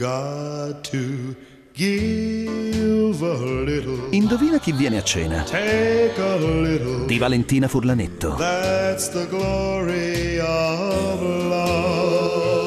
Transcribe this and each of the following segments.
got to give a little. Indovina chi viene a cena? Take a little. Di Valentina Furlanetto. That's the glory of love.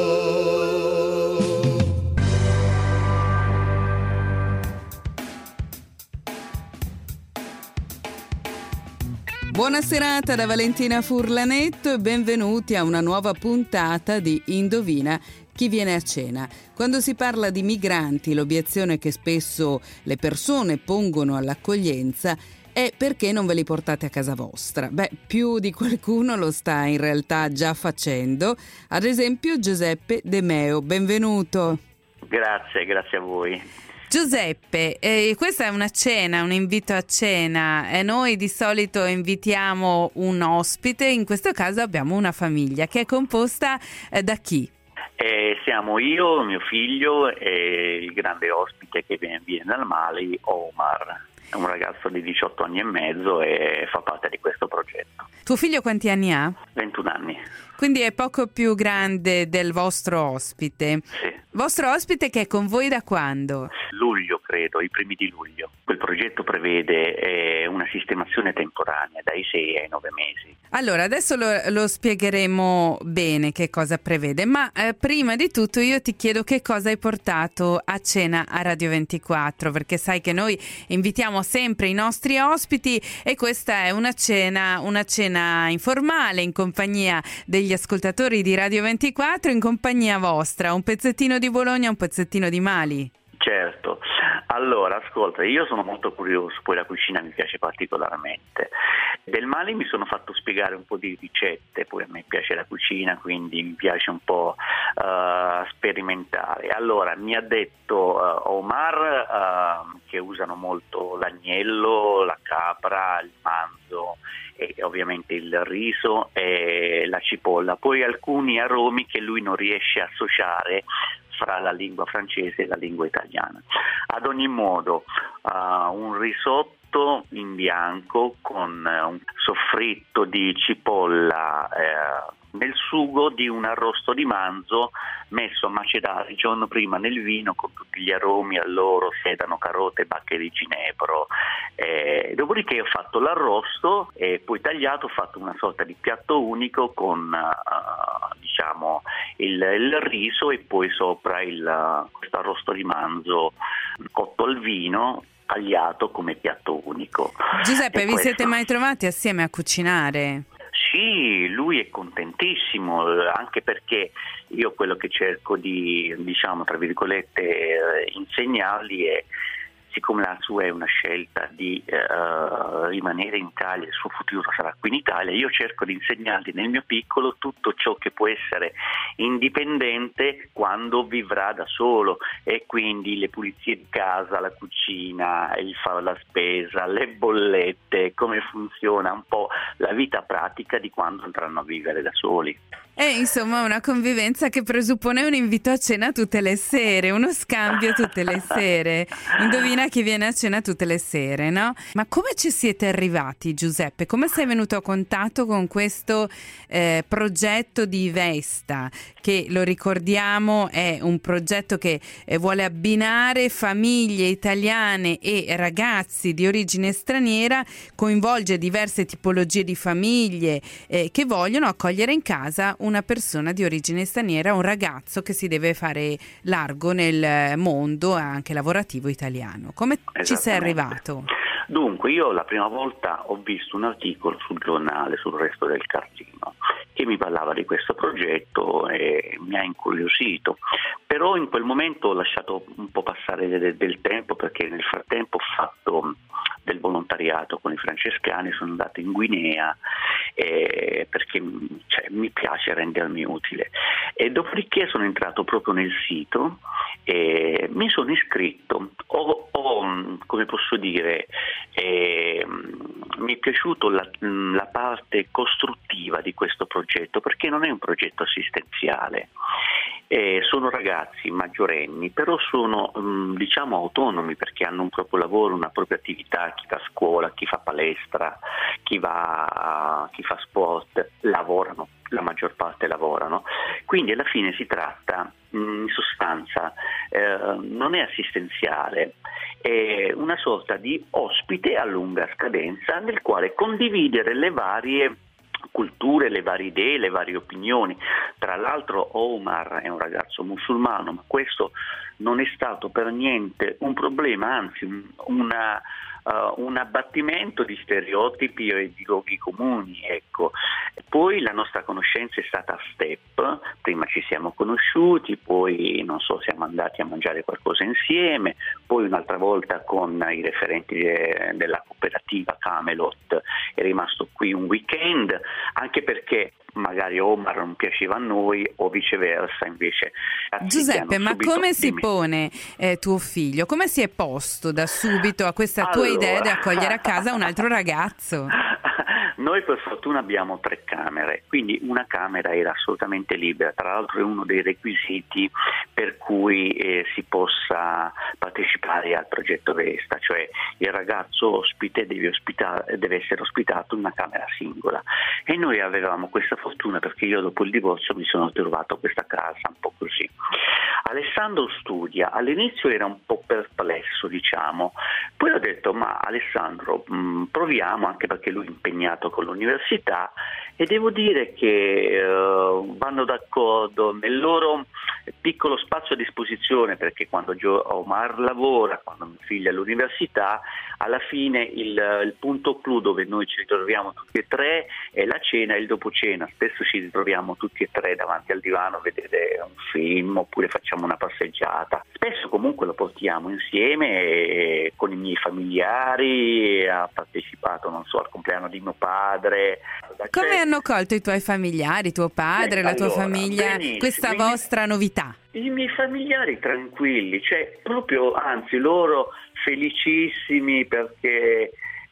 Buona serata da Valentina Furlanetto e benvenuti a una nuova puntata di Indovina chi viene a cena. Quando si parla di migranti, l'obiezione che spesso le persone pongono all'accoglienza è: perché non ve li portate a casa vostra? Beh, più di qualcuno lo sta in realtà già facendo. Ad esempio Giuseppe De Meo, benvenuto. Grazie a voi. Giuseppe, questa è una cena, un invito a cena, e noi di solito invitiamo un ospite, in questo caso abbiamo una famiglia che è composta da chi? Siamo io, mio figlio e il grande ospite che viene dal Mali, Omar. È un ragazzo di 18 anni e mezzo e fa parte di questo progetto. Tuo figlio quanti anni ha? 21 anni. Quindi è poco più grande del vostro ospite. Sì. Vostro ospite che è con voi da quando? Luglio, credo, i primi di luglio. Quel progetto prevede una sistemazione temporanea dai 6 ai 9 mesi. Allora, adesso lo spiegheremo bene che cosa prevede, ma prima di tutto io ti chiedo che cosa hai portato a cena a Radio 24, perché sai che noi invitiamo sempre i nostri ospiti e questa è una cena informale in compagnia degli ascoltatori di Radio 24, in compagnia vostra, un pezzettino di Bologna, un pezzettino di Mali. Certo, allora ascolta, io sono molto curioso, poi la cucina mi piace particolarmente. Del Mali mi sono fatto spiegare un po' di ricette, poi a me piace la cucina, quindi mi piace un po' sperimentare. Allora, mi ha detto Omar che usano molto l'agnello, la capra, il manzo e ovviamente il riso e la cipolla, poi alcuni aromi che lui non riesce a associare fra la lingua francese e la lingua italiana. Ad ogni modo, un risotto in bianco con un soffritto di cipolla nel sugo di un arrosto di manzo messo a macerare il giorno prima nel vino con tutti gli aromi, alloro, sedano, carote, bacche di ginepro. Dopodiché ho fatto l'arrosto e poi tagliato, ho fatto una sorta di piatto unico con il riso e poi sopra questo arrosto di manzo cotto al vino, tagliato come piatto unico. Giuseppe, vi siete mai trovati assieme a cucinare? Sì, lui è contentissimo, anche perché io quello che cerco di, tra virgolette, insegnargli è, siccome la sua è una scelta di rimanere in Italia, il suo futuro sarà qui in Italia, io cerco di insegnargli nel mio piccolo tutto ciò che può essere indipendente quando vivrà da solo, e quindi le pulizie di casa, la cucina, il fare la spesa, le bollette, come funziona un po' la vita pratica di quando andranno a vivere da soli. Insomma, una convivenza che presuppone un invito a cena tutte le sere, uno scambio tutte le sere. Indovina chi viene a cena tutte le sere, no? Ma come ci siete arrivati, Giuseppe? Come sei venuto a contatto con questo progetto di Vesta, che, lo ricordiamo, è un progetto che vuole abbinare famiglie italiane e ragazzi di origine straniera, coinvolge diverse tipologie di famiglie che vogliono accogliere in casa una persona di origine straniera, un ragazzo che si deve fare largo nel mondo anche lavorativo italiano. Come ci sei arrivato? Dunque, io la prima volta ho visto un articolo sul giornale, sul Resto del Carlino, che mi parlava di questo progetto e mi ha incuriosito, però in quel momento ho lasciato un po' passare del tempo, perché nel frattempo ho fatto del volontariato con i francescani, sono andato in Guinea perché mi piace rendermi utile, e dopodiché sono entrato proprio nel sito e mi sono iscritto. Come posso dire, mi è piaciuto la parte costruttiva di questo progetto, perché non è un progetto assistenziale. Sono ragazzi maggiorenni, però sono autonomi, perché hanno un proprio lavoro, una propria attività, chi va a scuola, chi fa palestra, chi fa sport, lavorano, la maggior parte lavorano. Quindi alla fine si tratta in sostanza non è assistenziale, è una sorta di ospite a lunga scadenza nel quale condividere le varie culture, le varie idee, le varie opinioni. Tra l'altro Omar è un ragazzo musulmano, ma questo non è stato per niente un problema, anzi un abbattimento di stereotipi e di luoghi comuni, ecco. Poi la nostra conoscenza è stata a step, prima ci siamo conosciuti, poi non so, siamo andati a mangiare qualcosa insieme, poi un'altra volta con i referenti della cooperativa Camelot è rimasto qui un weekend, anche perché magari Omar non piaceva a noi o viceversa, invece. Giuseppe, ma come si pone tuo figlio? Come si è posto da subito a questa tua idea di accogliere a casa un altro ragazzo? Noi per fortuna abbiamo 3 camere, quindi una camera era assolutamente libera, tra l'altro è uno dei requisiti per cui si possa partecipare al progetto Vesta, cioè il ragazzo ospite deve essere ospitato in una camera singola, e noi avevamo questa fortuna perché io dopo il divorzio mi sono trovato questa casa un po' così. Alessandro studia, all'inizio era un po' perplesso, diciamo, poi ho detto ma Alessandro proviamo, anche perché lui è impegnato con l'università, e devo dire che vanno d'accordo nel loro piccolo spazio a disposizione, perché quando Omar lavora, quando mio figlio è all'università, alla fine il punto clou dove noi ci ritroviamo tutti e 3 è la cena e il dopo cena. Spesso ci ritroviamo tutti e 3 davanti al divano a vedere un film oppure facciamo una passeggiata. Spesso comunque lo portiamo insieme con i miei familiari, ha partecipato, non so, al compleanno di mio padre. Come hanno colto i tuoi familiari, tuo padre, la tua famiglia, questa vostra novità? I miei familiari tranquilli, cioè proprio, anzi, loro felicissimi, perché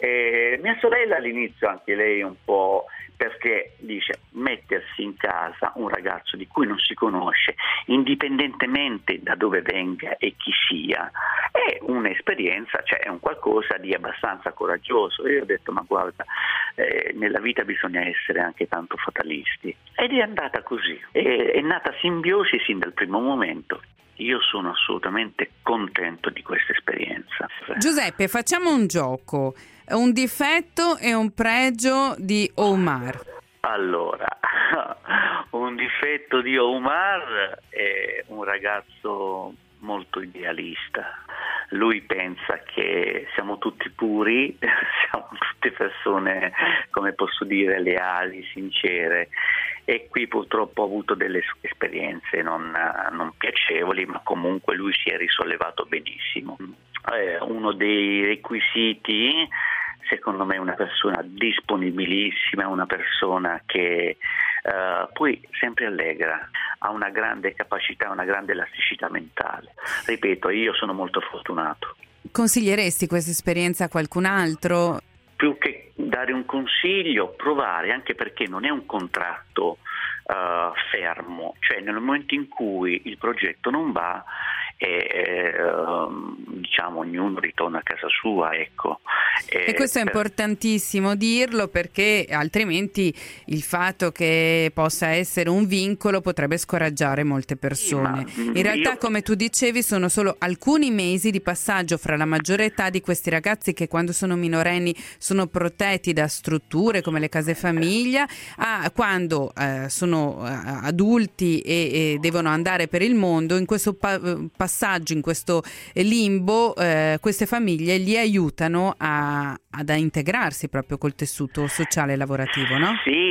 mia sorella all'inizio, anche lei un po', perché dice mettersi in casa un ragazzo di cui non si conosce, indipendentemente da dove venga e chi sia, è un'esperienza, cioè è un qualcosa di abbastanza coraggioso. E io ho detto ma guarda, nella vita bisogna essere anche tanto fatalisti, ed è andata così, è nata simbiosi sin dal primo momento. Io sono assolutamente contento di questa esperienza. Giuseppe, facciamo un gioco, un difetto e un pregio di Omar. Allora, un difetto di Omar è un ragazzo molto idealista. Lui pensa che siamo tutti puri, siamo tutte persone, come posso dire, leali, sincere, e qui purtroppo ho avuto delle esperienze non piacevoli, ma comunque lui si è risollevato benissimo. Uno dei requisiti, secondo me, è una persona disponibilissima, una persona che poi sempre allegra, ha una grande capacità, una grande elasticità mentale. Ripeto, io sono molto fortunato. Consiglieresti questa esperienza a qualcun altro? Più che dare un consiglio, provare, anche perché non è un contratto fermo, cioè nel momento in cui il progetto non va, diciamo ognuno ritorna a casa sua, ecco. E questo è importantissimo dirlo, perché altrimenti il fatto che possa essere un vincolo potrebbe scoraggiare molte persone. In realtà, come tu dicevi, sono solo alcuni mesi di passaggio fra la maggiore età di questi ragazzi, che quando sono minorenni sono protetti da strutture come le case famiglia, a quando sono adulti e devono andare per il mondo. In questo passaggio, in questo limbo, queste famiglie li aiutano ad integrarsi proprio col tessuto sociale e lavorativo, no? Sì.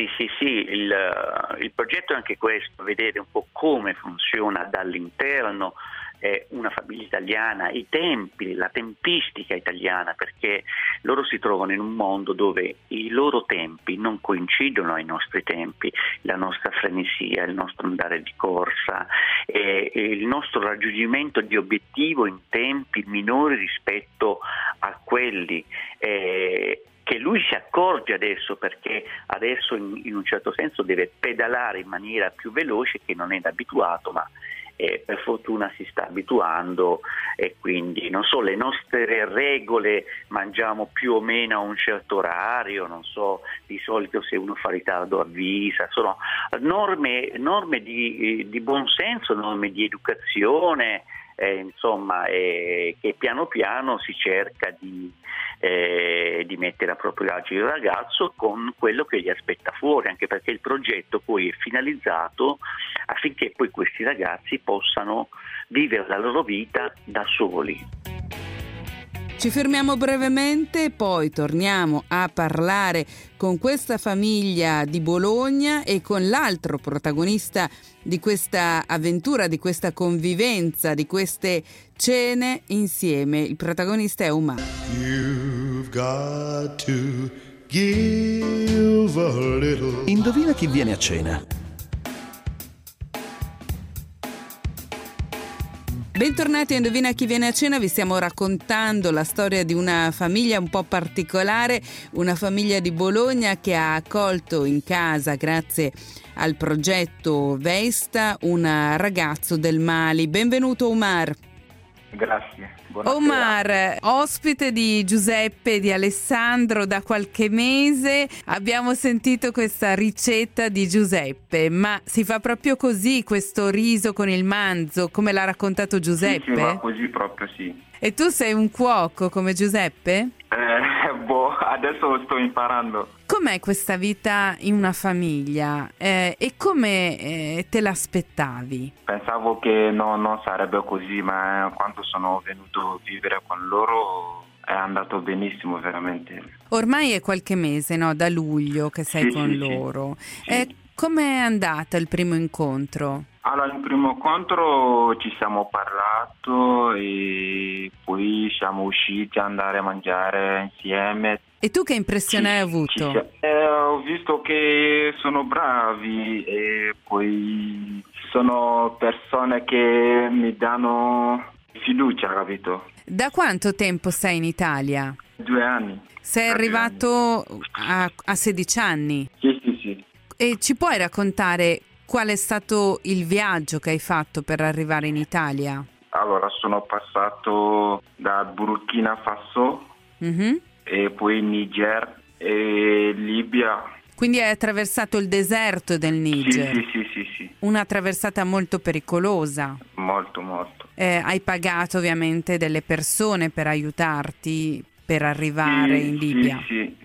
Il progetto è anche questo, vedere un po' come funziona dall'interno una famiglia italiana, i tempi, la tempistica italiana, perché loro si trovano in un mondo dove i loro tempi non coincidono ai nostri tempi, la nostra frenesia, il nostro andare di corsa, il nostro raggiungimento di obiettivo in tempi minori rispetto a quelli che lui si accorge adesso, perché adesso in un certo senso deve pedalare in maniera più veloce, che non è abituato, ma per fortuna si sta abituando, e quindi non so, le nostre regole, mangiamo più o meno a un certo orario, non so, di solito se uno fa ritardo avvisa, sono norme di buonsenso, norme di educazione, che piano piano si cerca di mettere a proprio agio il ragazzo con quello che gli aspetta fuori, anche perché il progetto poi è finalizzato affinché poi questi ragazzi possano vivere la loro vita da soli. Ci fermiamo brevemente, poi torniamo a parlare con questa famiglia di Bologna e con l'altro protagonista di questa avventura, di questa convivenza, di queste cene insieme. Il protagonista è Umar. You've got to give a little. Indovina chi viene a cena? Bentornati a Indovina chi viene a cena, vi stiamo raccontando la storia di una famiglia un po' particolare, una famiglia di Bologna che ha accolto in casa, grazie al progetto Vesta, un ragazzo del Mali. Benvenuto Umar. Grazie. Buonasera. Omar, ospite di Giuseppe e di Alessandro da qualche mese, abbiamo sentito questa ricetta di Giuseppe, ma si fa proprio così questo riso con il manzo, come l'ha raccontato Giuseppe? Sì, va così proprio, sì. E tu sei un cuoco come Giuseppe? Adesso lo sto imparando. Com'è questa vita in una famiglia e come te l'aspettavi? Pensavo che non sarebbe così, ma quando sono venuto a vivere con loro è andato benissimo, veramente. Ormai è qualche mese, no? Da luglio che sei con loro. Sì. Com'è andata il primo incontro? Allora, il primo incontro ci siamo parlato e poi siamo usciti ad andare a mangiare insieme. E tu che impressione hai avuto? Ho visto che sono bravi e poi sono persone che mi danno fiducia, capito? Da quanto tempo sei in Italia? 2 anni. Sei arrivato a 16 anni? Sì. E ci puoi raccontare qual è stato il viaggio che hai fatto per arrivare in Italia? Allora, sono passato da Burkina Faso e poi Niger e Libia. Quindi hai attraversato il deserto del Niger? Sì. Una traversata molto pericolosa? Molto. Hai pagato ovviamente delle persone per aiutarti per arrivare in Libia? Sì.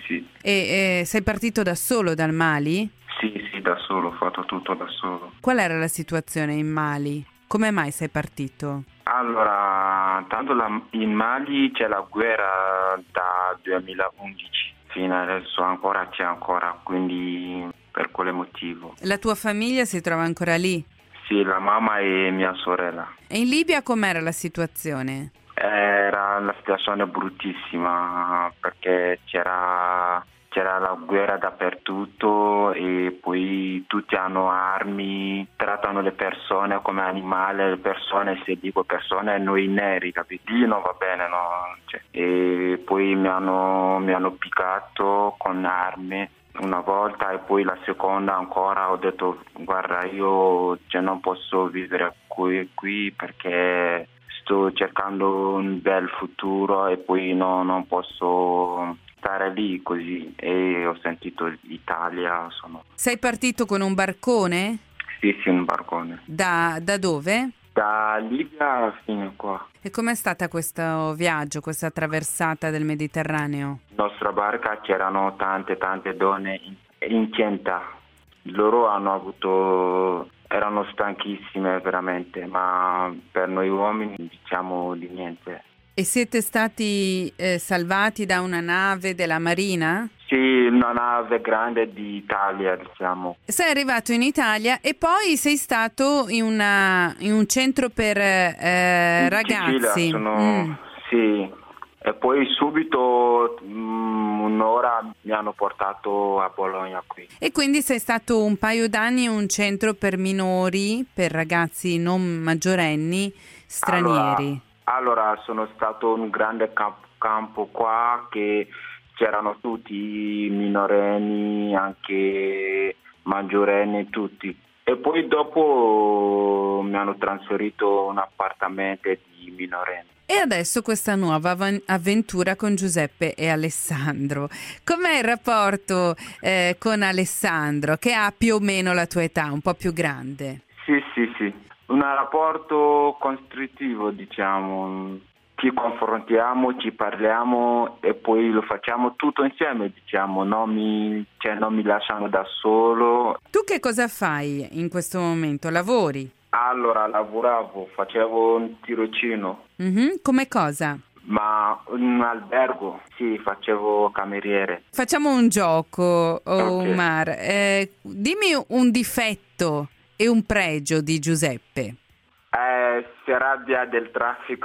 E sei partito da solo dal Mali? Sì, da solo, ho fatto tutto da solo. Qual era la situazione in Mali? Come mai sei partito? Allora, tanto in Mali c'è la guerra da 2011, fino adesso c'è ancora, quindi per quale motivo. La tua famiglia si trova ancora lì? Sì, la mamma e mia sorella. E in Libia com'era la situazione? Era una situazione bruttissima perché c'era la guerra dappertutto e poi tutti hanno armi, trattano le persone come animali, le persone, se dico persone, noi neri, capito? Lì non va bene, no? E poi mi hanno piccato con armi una volta e poi la seconda ancora ho detto guarda io non posso vivere qui perché sto cercando un bel futuro e poi non posso stare lì così e ho sentito l'Italia. Sei partito con un barcone? Sì, un barcone. Da dove? Da Libia fino qua. E com'è stata questo viaggio, questa traversata del Mediterraneo? La nostra barca c'erano tante donne incinta. Loro erano stanchissime veramente, ma per noi uomini diciamo di niente. E siete stati salvati da una nave della Marina? Sì, una nave grande d'Italia, diciamo. Sei arrivato in Italia e poi sei stato in un centro per ragazzi. Sicilia, sì. E poi subito un'ora mi hanno portato a Bologna qui. E quindi sei stato un paio d'anni in un centro per minori, per ragazzi non maggiorenni, stranieri. Allora sono stato in un grande campo qua che c'erano tutti minorenni, anche maggiorenni, tutti. E poi dopo mi hanno trasferito un appartamento di minorenni. E adesso questa nuova avventura con Giuseppe e Alessandro. Com'è il rapporto con Alessandro, che ha più o meno la tua età, un po' più grande? Sì. Un rapporto costruttivo, diciamo. Ci confrontiamo, ci parliamo e poi lo facciamo tutto insieme, diciamo. Non mi lasciamo da solo. Tu che cosa fai in questo momento? Lavori? Allora, lavoravo, facevo un tirocino. Come cosa? Ma un albergo, sì, facevo cameriere. Facciamo un gioco, Okay. Omar. Dimmi un difetto e un pregio di Giuseppe. Si arrabbia del traffico.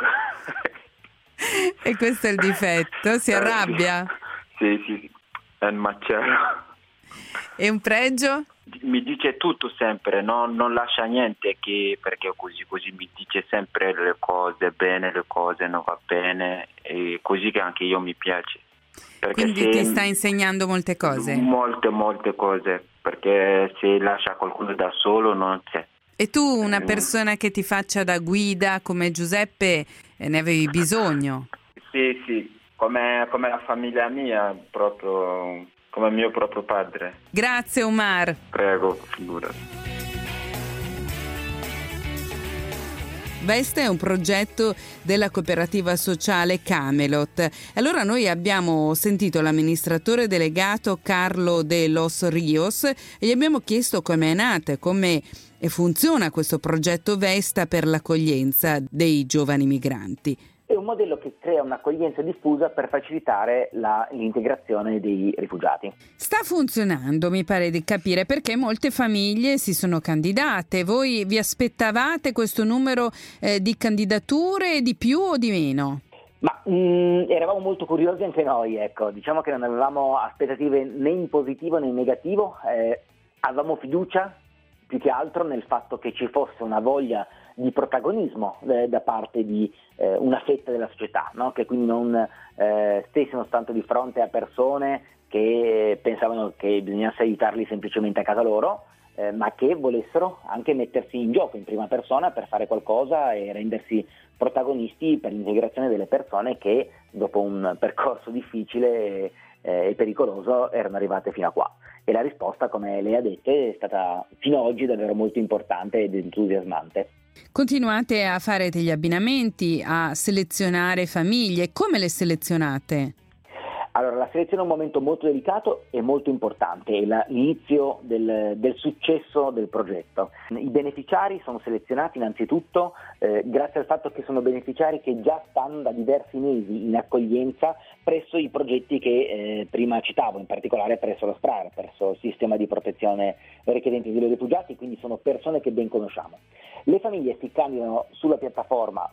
E questo è il difetto? Si arrabbia? Sì, è un macello. E un pregio? Mi dice tutto sempre, non lascia niente, perché così mi dice sempre le cose bene, le cose non va bene, e così che anche io mi piace. Perché Quindi ti sta insegnando molte cose? Molte cose, perché se lascia qualcuno da solo non c'è. E tu, una persona che ti faccia da guida come Giuseppe, ne avevi bisogno? Sì, come la famiglia mia, proprio come mio proprio padre. Grazie Omar. Prego, figurati. Vesta è un progetto della cooperativa sociale Camelot. Allora noi abbiamo sentito l'amministratore delegato Carlo de los Rios e gli abbiamo chiesto come è nata, come funziona questo progetto Vesta per l'accoglienza dei giovani migranti. È un modello che crea un'accoglienza diffusa per facilitare l'integrazione dei rifugiati. Sta funzionando, mi pare di capire, perché molte famiglie si sono candidate. Voi vi aspettavate questo numero di candidature, di più o di meno? Ma eravamo molto curiosi anche noi, ecco. Diciamo che non avevamo aspettative né in positivo né in negativo, avevamo fiducia più che altro nel fatto che ci fosse una voglia di protagonismo da parte di una fetta della società, no? Che quindi non stessimo tanto di fronte a persone che pensavano che bisognasse aiutarli semplicemente a casa loro, ma che volessero anche mettersi in gioco in prima persona per fare qualcosa e rendersi protagonisti per l'integrazione delle persone che dopo un percorso difficile e pericoloso erano arrivate fino a qua. E la risposta, come lei ha detto, è stata fino ad oggi davvero molto importante ed entusiasmante. Continuate a fare degli abbinamenti, a selezionare famiglie. Come le selezionate? Allora, la selezione è un momento molto delicato e molto importante, è l'inizio del successo del progetto. I beneficiari sono selezionati innanzitutto grazie al fatto che sono beneficiari che già stanno da diversi mesi in accoglienza presso i progetti che prima citavo, in particolare presso lo SPRAR, presso il sistema di protezione richiedenti asilo rifugiati, quindi sono persone che ben conosciamo. Le famiglie si candidano sulla piattaforma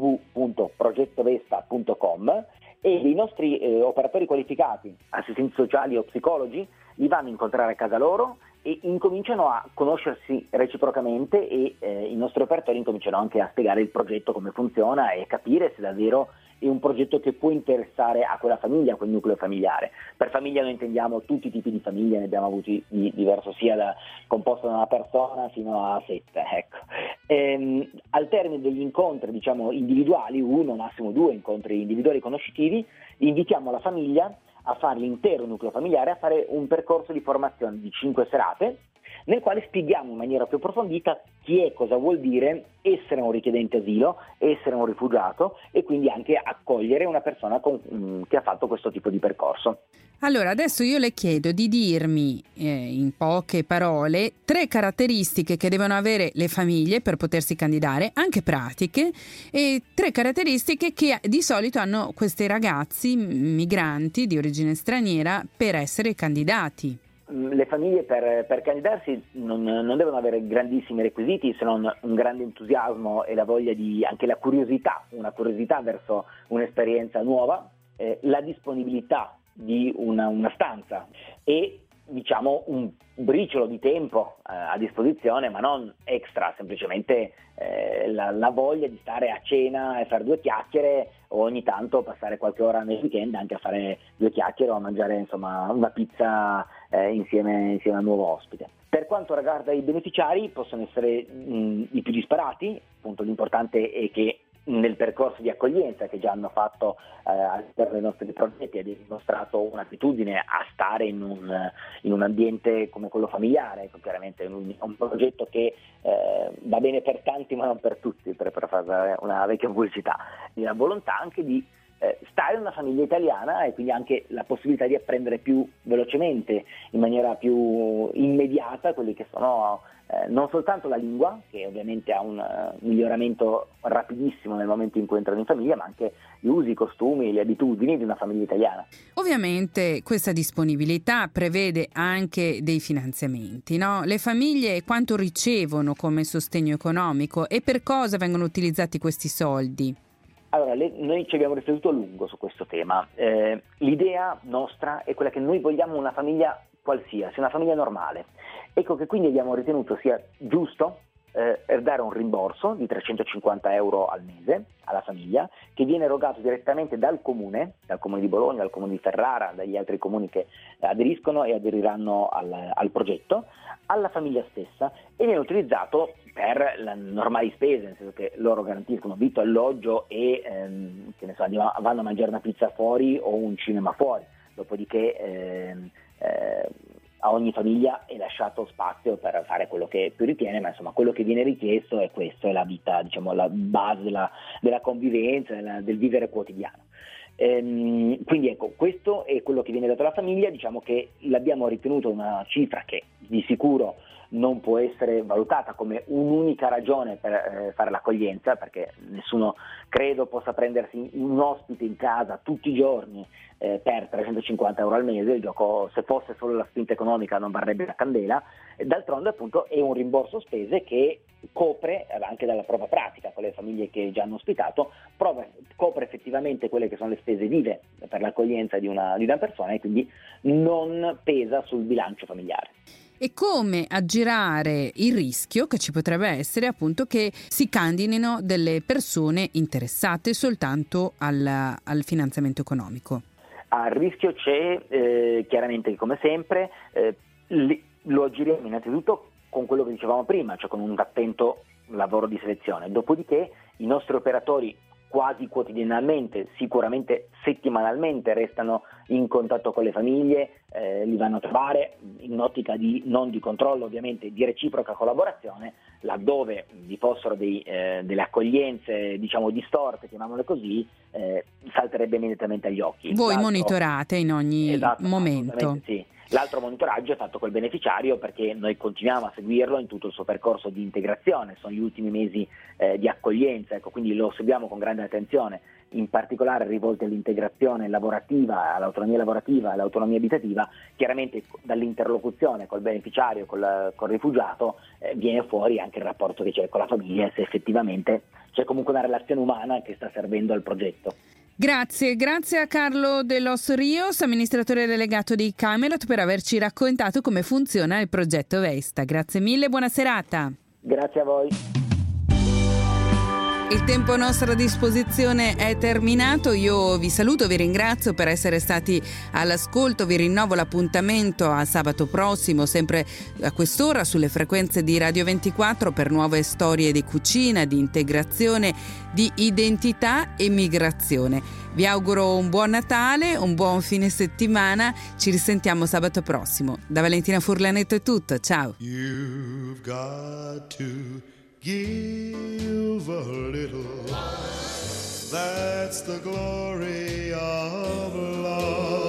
www.progettovesta.com e i nostri operatori qualificati, assistenti sociali o psicologi, li vanno a incontrare a casa loro e incominciano a conoscersi reciprocamente e i nostri operatori incominciano anche a spiegare il progetto, come funziona e capire se davvero è un progetto che può interessare a quella famiglia, a quel nucleo familiare. Per famiglia noi intendiamo tutti i tipi di famiglie, ne abbiamo avuti di diverso, sia composto da una persona fino a 7, ecco. Al termine degli incontri, diciamo, individuali, 1, massimo 2 incontri individuali conoscitivi, invitiamo la famiglia a fare l'intero nucleo familiare, a fare un percorso di formazione di 5 serate, nel quale spieghiamo in maniera più approfondita chi è, cosa vuol dire essere un richiedente asilo, essere un rifugiato e quindi anche accogliere una persona che ha fatto questo tipo di percorso. Allora, adesso io le chiedo di dirmi in poche parole 3 caratteristiche che devono avere le famiglie per potersi candidare, anche pratiche, e 3 caratteristiche che di solito hanno questi ragazzi migranti di origine straniera per essere candidati. Le famiglie per candidarsi non devono avere grandissimi requisiti, se non un grande entusiasmo e la voglia anche la curiosità, una curiosità verso un'esperienza nuova, la disponibilità di una stanza e diciamo un briciolo di tempo a disposizione, ma non extra, semplicemente la voglia di stare a cena e fare 2 chiacchiere o ogni tanto passare qualche ora nel weekend anche a fare 2 chiacchiere o a mangiare insomma una pizza insieme al nuovo ospite. Per quanto riguarda i beneficiari, possono essere i più disparati. Appunto, l'importante è che nel percorso di accoglienza che già hanno fatto all'interno dei nostri progetti ha dimostrato un'attitudine a stare in un ambiente come quello familiare. Ecco, chiaramente è un progetto che va bene per tanti ma non per tutti, per fare una vecchia pubblicità, di una volontà anche di stare in una famiglia italiana e quindi anche la possibilità di apprendere più velocemente, in maniera più immediata, quelli che sono non soltanto la lingua, che ovviamente ha un miglioramento rapidissimo nel momento in cui entrano in famiglia, ma anche gli usi, i costumi, le abitudini di una famiglia italiana. Ovviamente questa disponibilità prevede anche dei finanziamenti, no? Le famiglie quanto ricevono come sostegno economico e per cosa vengono utilizzati questi soldi? Allora, noi ci abbiamo riflettuto a lungo su questo tema. L'idea nostra è quella che noi vogliamo una famiglia qualsiasi, una famiglia normale. Ecco che quindi abbiamo ritenuto sia giusto dare un rimborso di 350 euro al mese alla famiglia, che viene erogato direttamente dal comune di Bologna, dal comune di Ferrara, dagli altri comuni che aderiscono e aderiranno al progetto, alla famiglia stessa, e viene utilizzato per le normali spese, nel senso che loro garantiscono vitto, alloggio e vanno a mangiare una pizza fuori o un cinema fuori. Dopodiché a ogni famiglia è lasciato spazio per fare quello che più ritiene, ma insomma quello che viene richiesto è questo, è la vita, diciamo, la base della convivenza, del vivere quotidiano. Quindi ecco, questo è quello che viene dato alla famiglia. Diciamo che l'abbiamo ritenuto una cifra che di sicuro non può essere valutata come un'unica ragione per fare l'accoglienza, perché nessuno credo possa prendersi un ospite in casa tutti i giorni per 350 euro al mese. Il gioco, se fosse solo la spinta economica, non varrebbe la candela. D'altronde appunto è un rimborso spese che copre, anche dalla prova pratica con le famiglie che già hanno ospitato, copre effettivamente quelle che sono le spese vive per l'accoglienza di una persona, e quindi non pesa sul bilancio familiare. E come aggirare il rischio che ci potrebbe essere, appunto, che si candidino delle persone interessate soltanto al finanziamento economico? Il rischio c'è, chiaramente, come sempre. Lo aggiriamo innanzitutto con quello che dicevamo prima, cioè con un attento lavoro di selezione. Dopodiché i nostri operatori quasi quotidianamente, sicuramente settimanalmente, restano in contatto con le famiglie, li vanno a trovare in un'ottica non di controllo, ovviamente, di reciproca collaborazione. Laddove vi fossero delle accoglienze, diciamo, distorte, chiamiamole così, salterebbe immediatamente agli occhi. Voi monitorate in ogni momento. Sì. L'altro monitoraggio è fatto col beneficiario, perché noi continuiamo a seguirlo in tutto il suo percorso di integrazione. Sono gli ultimi mesi di accoglienza, ecco, quindi lo seguiamo con grande attenzione, in particolare rivolti all'integrazione lavorativa, all'autonomia lavorativa, all'autonomia abitativa. Chiaramente dall'interlocuzione col beneficiario, col rifugiato, viene fuori anche il rapporto che c'è con la famiglia, se effettivamente c'è comunque una relazione umana che sta servendo al progetto. Grazie a Carlo de los Rios, amministratore delegato di Camelot, per averci raccontato come funziona il progetto Vesta. Grazie mille, buona serata. Grazie a voi. Il tempo a nostra disposizione è terminato. Io vi saluto, vi ringrazio per essere stati all'ascolto. Vi rinnovo l'appuntamento a sabato prossimo, sempre a quest'ora, sulle frequenze di Radio 24, per nuove storie di cucina, di integrazione, di identità e migrazione. Vi auguro un buon Natale, un buon fine settimana. Ci risentiamo sabato prossimo. Da Valentina Furlanetto è tutto. Ciao. You've got to give a little, that's the glory of love.